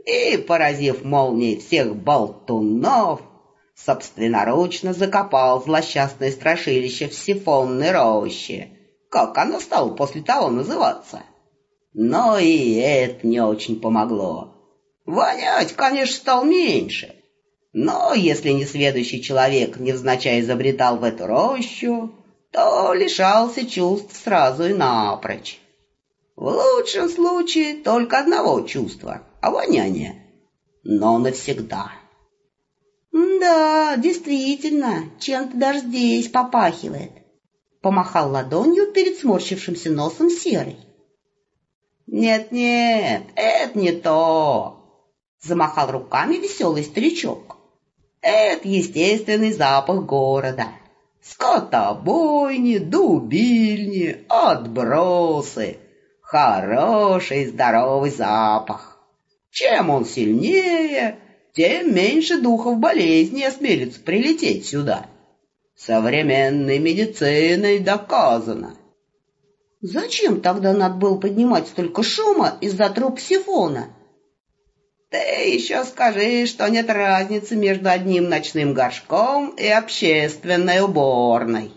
и, поразив молнией всех болтунов, собственноручно закопал злосчастное страшилище в сифонной роще, как оно стало после того называться. Но и это не очень помогло. Вонять, конечно, стал меньше, но если несведущий человек невзначай забредал в эту рощу, то лишался чувств сразу и напрочь. В лучшем случае только одного чувства — обоняния, но навсегда. «Да, действительно, чем-то даже здесь попахивает», — помахал ладонью перед сморщившимся носом Серый. «Нет-нет, это не то», — замахал руками веселый старичок. «Это естественный запах города. Скотобойни, дубильни, отбросы. Хороший здоровый запах. Чем он сильнее, тем меньше духов болезни осмелится прилететь сюда. Современной медициной доказано». «Зачем тогда надо было поднимать столько шума из-за труп Сифона?» «Ты еще скажи, что нет разницы между одним ночным горшком и общественной уборной».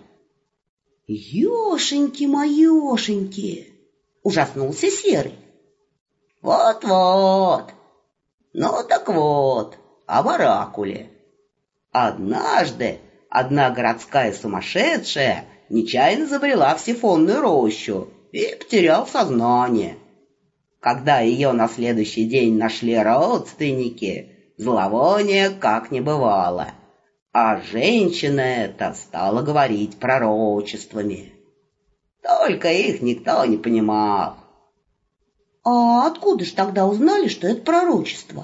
«Ешеньки-моешеньки!» — ужаснулся Серый. «Вот-вот. Ну так вот, об оракуле. Однажды одна городская сумасшедшая нечаянно забрела в сифонную рощу и потеряла сознание. Когда ее на следующий день нашли родственники, зловония как не бывало, а женщина эта стала говорить пророчествами. Только их никто не понимал». «А откуда ж тогда узнали, что это пророчество?»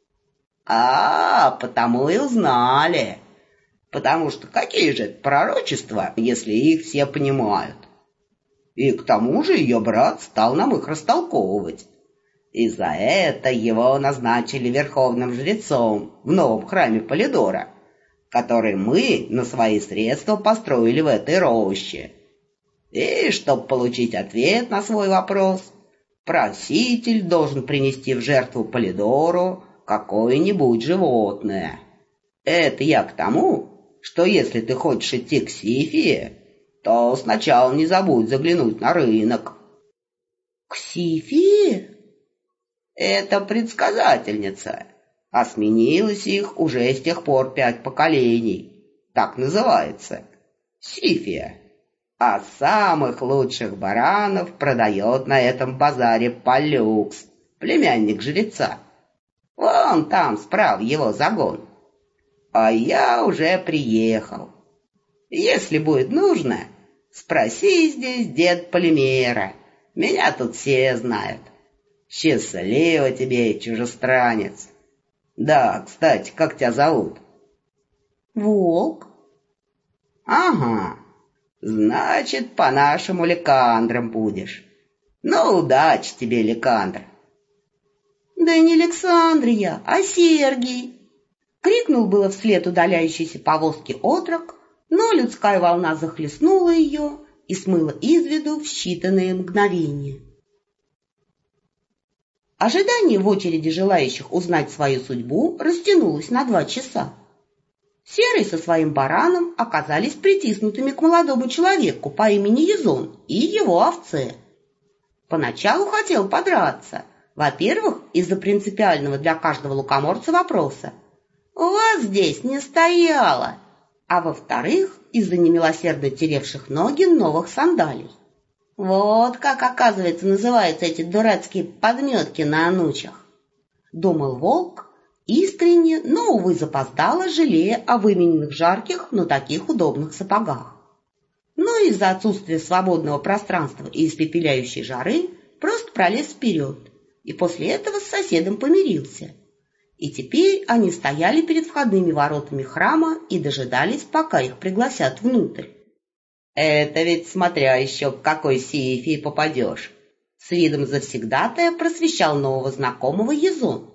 Потому и узнали. Потому что какие же это пророчества, если их все понимают? И к тому же ее брат стал нам их растолковывать. И за это его назначили верховным жрецом в новом храме Полидора, который мы на свои средства построили в этой роще. И чтобы получить ответ на свой вопрос, проситель должен принести в жертву Полидору какое-нибудь животное. Это я к тому, что если ты хочешь идти к Сифии, то сначала не забудь заглянуть на рынок. «К Сифии?» Это предсказательница, а сменилось их уже с тех пор 5 поколений. Так называется. Сифия. А самых лучших баранов продает на этом базаре Полюкс, племянник жреца. Вон там справа его загон. А я уже приехал. Если будет нужно, спроси здесь дед Полимера. Меня тут все знают. Счастливо тебе, чужестранец. Да, кстати, как тебя зовут? «Волк». Ага, значит, по-нашему Ликандром будешь. Ну, удачи тебе, Ликандр. «Да не Александрия, а Сергий!» — крикнул было вслед удаляющейся повозки отрок, но людская волна захлестнула ее и смыла из виду в считанные мгновения. Ожидание в очереди желающих узнать свою судьбу растянулось на 2 часа. Серый со своим бараном оказались притиснутыми к молодому человеку по имени Язон и его овце. Поначалу хотел подраться, во-первых, из-за принципиального для каждого лукоморца вопроса «У вас здесь не стояло», а во-вторых, из-за немилосердно теревших ноги новых сандалий. «Вот как, оказывается, называются эти дурацкие подметки на анучах», — думал Волк, искренне, но, увы, запоздало, жалея о вымененных жарких, но таких удобных сапогах. Но из-за отсутствия свободного пространства и испепеляющей жары просто пролез вперед, и после этого с соседом помирился. И теперь они стояли перед входными воротами храма и дожидались, пока их пригласят внутрь. «Это ведь смотря еще к какой Сифии попадешь», — с видом завсегдатая просвещал нового знакомого Язон.